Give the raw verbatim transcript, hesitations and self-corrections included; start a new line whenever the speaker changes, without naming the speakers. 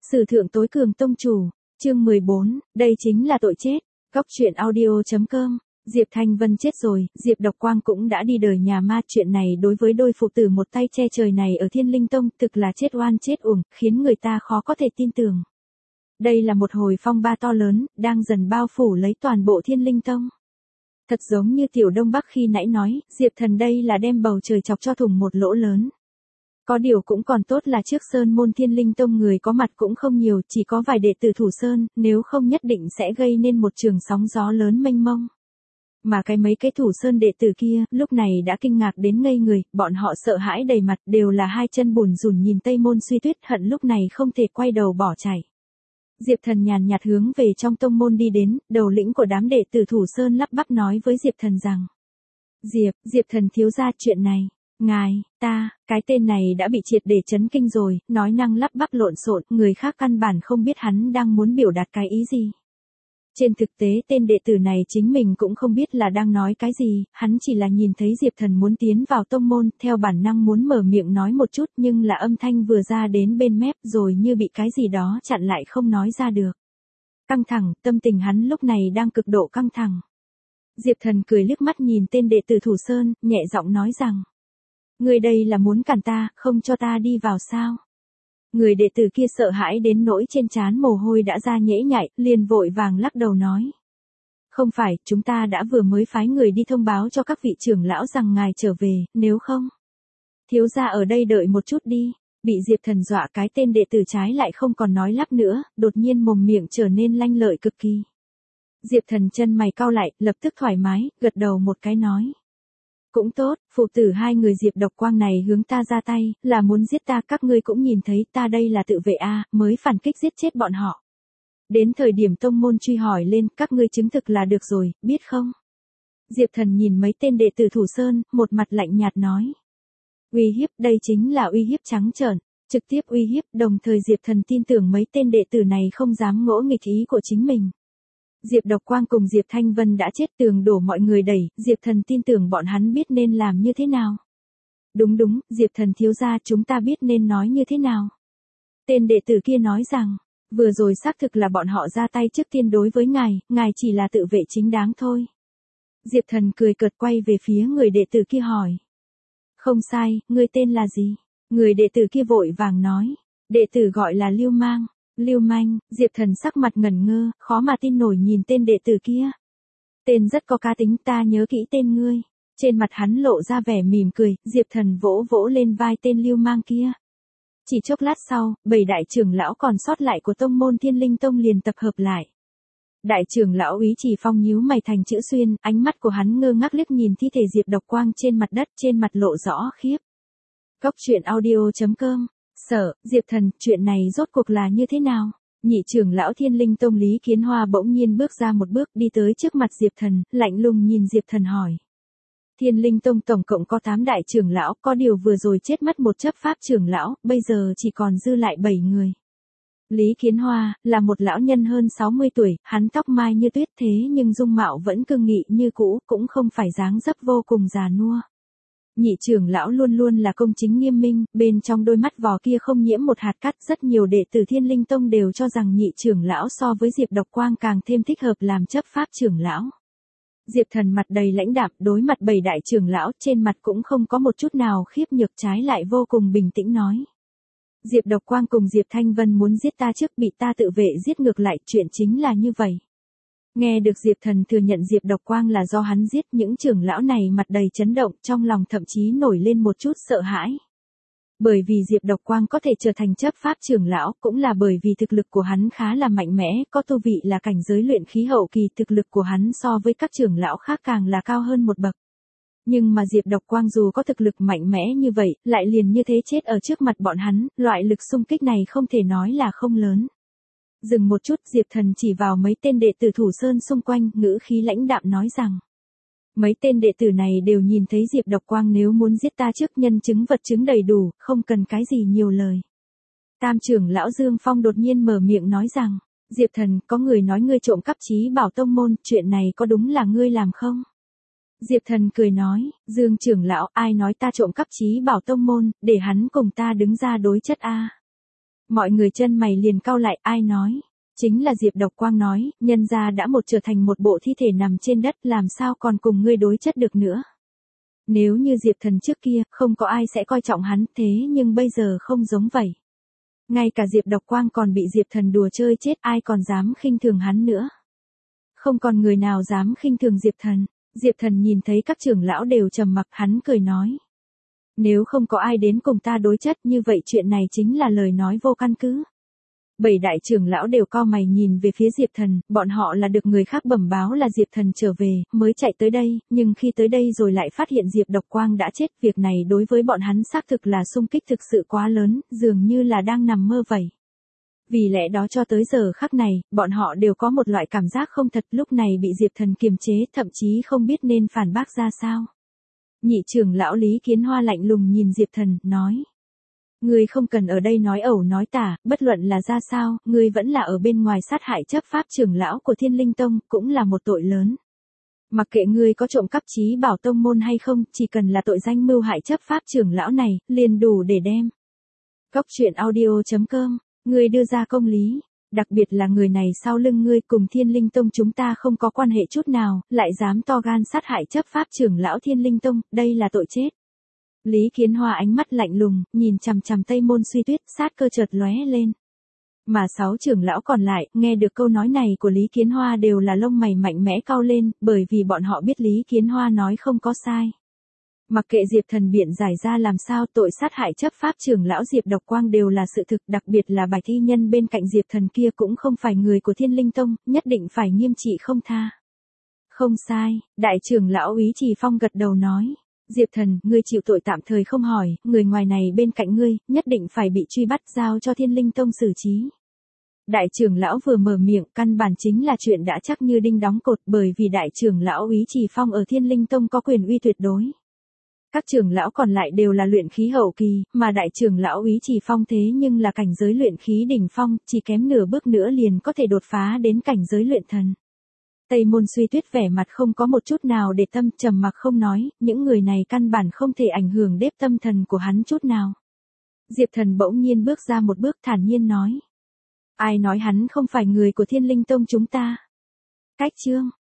Sử thượng tối cường tông chủ, chương mười bốn, đây chính là tội chết. Góc truyện audio chấm com. Diệp Thanh Vân chết rồi, Diệp Độc Quang cũng đã đi đời nhà ma, chuyện này đối với đôi phụ tử một tay che trời này ở Thiên Linh Tông thực là chết oan chết uổng, khiến người ta khó có thể tin tưởng. Đây là một hồi phong ba to lớn, đang dần bao phủ lấy toàn bộ Thiên Linh Tông. Thật giống như Tiểu Đông Bắc khi nãy nói, Diệp Thần đây là đem bầu trời chọc cho thủng một lỗ lớn. Có điều cũng còn tốt là trước Sơn môn Thiên Linh Tông người có mặt cũng không nhiều, chỉ có vài đệ tử Thủ Sơn, nếu không nhất định sẽ gây nên một trường sóng gió lớn mênh mông. Mà cái mấy cái Thủ Sơn đệ tử kia, lúc này đã kinh ngạc đến ngây người, bọn họ sợ hãi đầy mặt, đều là hai chân bùn rùn nhìn Tây Môn Suy Tuyết, hận lúc này không thể quay đầu bỏ chạy. Diệp Thần nhàn nhạt hướng về trong tông môn đi đến, đầu lĩnh của đám đệ tử Thủ Sơn lắp bắp nói với Diệp Thần rằng: Diệp, Diệp Thần thiếu gia, chuyện này, ngài, ta, cái tên này đã bị triệt để chấn kinh rồi, nói năng lắp bắp lộn xộn, người khác căn bản không biết hắn đang muốn biểu đạt cái ý gì. Trên thực tế tên đệ tử này chính mình cũng không biết là đang nói cái gì, hắn chỉ là nhìn thấy Diệp Thần muốn tiến vào tông môn, theo bản năng muốn mở miệng nói một chút nhưng là âm thanh vừa ra đến bên mép rồi như bị cái gì đó chặn lại không nói ra được. Căng thẳng, tâm tình hắn lúc này đang cực độ căng thẳng. Diệp Thần cười liếc mắt nhìn tên đệ tử Thủ Sơn, nhẹ giọng nói rằng: Người đây là muốn cản ta, không cho ta đi vào sao? Người đệ tử kia sợ hãi đến nỗi trên trán mồ hôi đã ra nhễ nhại, liền vội vàng lắc đầu nói: Không phải, chúng ta đã vừa mới phái người đi thông báo cho các vị trưởng lão rằng ngài trở về, nếu không, thiếu gia ở đây đợi một chút đi. Bị Diệp Thần dọa, cái tên đệ tử trái lại không còn nói lắp nữa, đột nhiên mồm miệng trở nên lanh lợi cực kỳ. Diệp Thần chân mày cau lại, lập tức thoải mái, gật đầu một cái nói: Cũng tốt, phụ tử hai người Diệp Độc Quang này hướng ta ra tay, là muốn giết ta, các ngươi cũng nhìn thấy ta đây là tự vệ a, mới phản kích giết chết bọn họ. Đến thời điểm tông môn truy hỏi lên, các ngươi chứng thực là được rồi, biết không? Diệp Thần nhìn mấy tên đệ tử Thủ Sơn, một mặt lạnh nhạt nói: Uy hiếp, đây chính là uy hiếp trắng trợn, trực tiếp uy hiếp, đồng thời Diệp Thần tin tưởng mấy tên đệ tử này không dám ngỗ nghịch ý của chính mình. Diệp Độc Quang cùng Diệp Thanh Vân đã chết, tường đổ mọi người đẩy, Diệp Thần tin tưởng bọn hắn biết nên làm như thế nào. Đúng đúng, Diệp Thần thiếu gia, chúng ta biết nên nói như thế nào. Tên đệ tử kia nói rằng: Vừa rồi xác thực là bọn họ ra tay trước tiên đối với ngài, ngài chỉ là tự vệ chính đáng thôi. Diệp Thần cười cợt quay về phía người đệ tử kia hỏi: Không sai, ngươi tên là gì? Người đệ tử kia vội vàng nói: Đệ tử gọi là Lưu Mang. Lưu manh. Diệp Thần sắc mặt ngẩn ngơ, khó mà tin nổi nhìn tên đệ tử kia. Tên rất có cá tính, ta nhớ kỹ tên ngươi. Trên mặt hắn lộ ra vẻ mỉm cười, Diệp Thần vỗ vỗ lên vai tên Lưu Mang kia. Chỉ chốc lát sau, bảy đại trưởng lão còn sót lại của tông môn Thiên Linh Tông liền tập hợp lại. Đại trưởng lão Úy Chỉ Phong nhíu mày thành chữ xuyên, ánh mắt của hắn ngơ ngác liếc nhìn thi thể Diệp Độc Quang trên mặt đất, trên mặt lộ rõ khiếp. Góc truyện audio chấm com. Sở, Diệp Thần, chuyện này rốt cuộc là như thế nào? Nhị trưởng lão Thiên Linh Tông Lý Kiến Hoa bỗng nhiên bước ra một bước, đi tới trước mặt Diệp Thần, lạnh lùng nhìn Diệp Thần hỏi: Thiên Linh Tông tổng cộng có tám đại trưởng lão, có điều vừa rồi chết mất một chấp pháp trưởng lão, bây giờ chỉ còn dư lại bảy người. Lý Kiến Hoa là một lão nhân hơn sáu mươi tuổi, hắn tóc mai như tuyết thế nhưng dung mạo vẫn cương nghị như cũ, cũng không phải dáng dấp vô cùng già nua. Nhị trưởng lão luôn luôn là công chính nghiêm minh, bên trong đôi mắt vò kia không nhiễm một hạt cát, rất nhiều đệ tử Thiên Linh Tông đều cho rằng nhị trưởng lão so với Diệp Độc Quang càng thêm thích hợp làm chấp pháp trưởng lão. Diệp Thần mặt đầy lãnh đạm, đối mặt bảy đại trưởng lão, trên mặt cũng không có một chút nào khiếp nhược, trái lại vô cùng bình tĩnh nói: Diệp Độc Quang cùng Diệp Thanh Vân muốn giết ta trước, bị ta tự vệ giết ngược lại, chuyện chính là như vậy. Nghe được Diệp Thần thừa nhận Diệp Độc Quang là do hắn giết, những trưởng lão này mặt đầy chấn động, trong lòng thậm chí nổi lên một chút sợ hãi. Bởi vì Diệp Độc Quang có thể trở thành chấp pháp trưởng lão, cũng là bởi vì thực lực của hắn khá là mạnh mẽ, có tu vị là cảnh giới luyện khí hậu kỳ, thực lực của hắn so với các trưởng lão khác càng là cao hơn một bậc. Nhưng mà Diệp Độc Quang dù có thực lực mạnh mẽ như vậy, lại liền như thế chết ở trước mặt bọn hắn, loại lực xung kích này không thể nói là không lớn. Dừng một chút, Diệp Thần chỉ vào mấy tên đệ tử Thủ Sơn xung quanh, ngữ khí lãnh đạm nói rằng: Mấy tên đệ tử này đều nhìn thấy Diệp Độc Quang nếu muốn giết ta trước, nhân chứng vật chứng đầy đủ, không cần cái gì nhiều lời. Tam trưởng lão Dương Phong đột nhiên mở miệng nói rằng: Diệp Thần, có người nói ngươi trộm cắp Chí Bảo tông môn, chuyện này có đúng là ngươi làm không? Diệp Thần cười nói: Dương trưởng lão, ai nói ta trộm cắp Chí Bảo tông môn, để hắn cùng ta đứng ra đối chất a. Mọi người chân mày liền cau lại, ai nói? Chính là Diệp Độc Quang nói, nhân gia đã một trở thành một bộ thi thể nằm trên đất, làm sao còn cùng ngươi đối chất được nữa. Nếu như Diệp Thần trước kia, không có ai sẽ coi trọng hắn, thế nhưng bây giờ không giống vậy. Ngay cả Diệp Độc Quang còn bị Diệp Thần đùa chơi chết, ai còn dám khinh thường hắn nữa. Không còn người nào dám khinh thường Diệp Thần. Diệp Thần nhìn thấy các trưởng lão đều trầm mặc, hắn cười nói. Nếu không có ai đến cùng ta đối chất, như vậy chuyện này chính là lời nói vô căn cứ. Bảy đại trưởng lão đều cau mày nhìn về phía Diệp Thần, bọn họ là được người khác bẩm báo là Diệp Thần trở về, mới chạy tới đây, nhưng khi tới đây rồi lại phát hiện Diệp Độc Quang đã chết, việc này đối với bọn hắn xác thực là xung kích thực sự quá lớn, dường như là đang nằm mơ vậy. Vì lẽ đó cho tới giờ khắc này, bọn họ đều có một loại cảm giác không thật, lúc này bị Diệp Thần kiềm chế, thậm chí không biết nên phản bác ra sao. Nhị trưởng lão Lý Kiến Hoa lạnh lùng nhìn Diệp Thần, nói. Ngươi không cần ở đây nói ẩu nói tả, bất luận là ra sao, ngươi vẫn là ở bên ngoài sát hại chấp pháp trưởng lão của Thiên Linh Tông, cũng là một tội lớn. Mặc kệ ngươi có trộm cắp trí bảo tông môn hay không, chỉ cần là tội danh mưu hại chấp pháp trưởng lão này, liền đủ để đem. Cốc truyện audio chấm com, ngươi đưa ra công lý, đặc biệt là người này sau lưng ngươi cùng Thiên Linh Tông chúng ta không có quan hệ chút nào, lại dám to gan sát hại chấp pháp trưởng lão Thiên Linh Tông, đây là tội chết. Lý Kiến Hoa ánh mắt lạnh lùng, nhìn chằm chằm Tây Môn Suy Tuyết, sát cơ chợt lóe lên. Mà sáu trưởng lão còn lại, nghe được câu nói này của Lý Kiến Hoa đều là lông mày mạnh mẽ cau lên, bởi vì bọn họ biết Lý Kiến Hoa nói không có sai. Mặc kệ Diệp Thần biện giải ra làm sao, tội sát hại chấp pháp trưởng lão Diệp Độc Quang đều là sự thực, đặc biệt là Bạch Thi Nhân bên cạnh Diệp Thần kia cũng không phải người của Thiên Linh Tông, nhất định phải nghiêm trị không tha. Không sai, đại trưởng lão Úy Trì Phong gật đầu nói. Diệp Thần, ngươi chịu tội tạm thời không hỏi, người ngoài này bên cạnh ngươi, nhất định phải bị truy bắt giao cho Thiên Linh Tông xử trí. Đại trưởng lão vừa mở miệng, căn bản chính là chuyện đã chắc như đinh đóng cột, bởi vì đại trưởng lão Úy Trì Phong ở Thiên Linh Tông có quyền uy tuyệt đối. Các trưởng lão còn lại đều là luyện khí hậu kỳ, mà đại trưởng lão Úy Trì Phong thế nhưng là cảnh giới luyện khí đỉnh phong, chỉ kém nửa bước nữa liền có thể đột phá đến cảnh giới luyện thần. Tây Môn Suy Tuyết vẻ mặt không có một chút nào để tâm, trầm mặc không nói, những người này căn bản không thể ảnh hưởng đến tâm thần của hắn chút nào. Diệp Thần bỗng nhiên bước ra một bước thản nhiên nói. Ai nói hắn không phải người của Thiên Linh Tông chúng ta? Cách chương,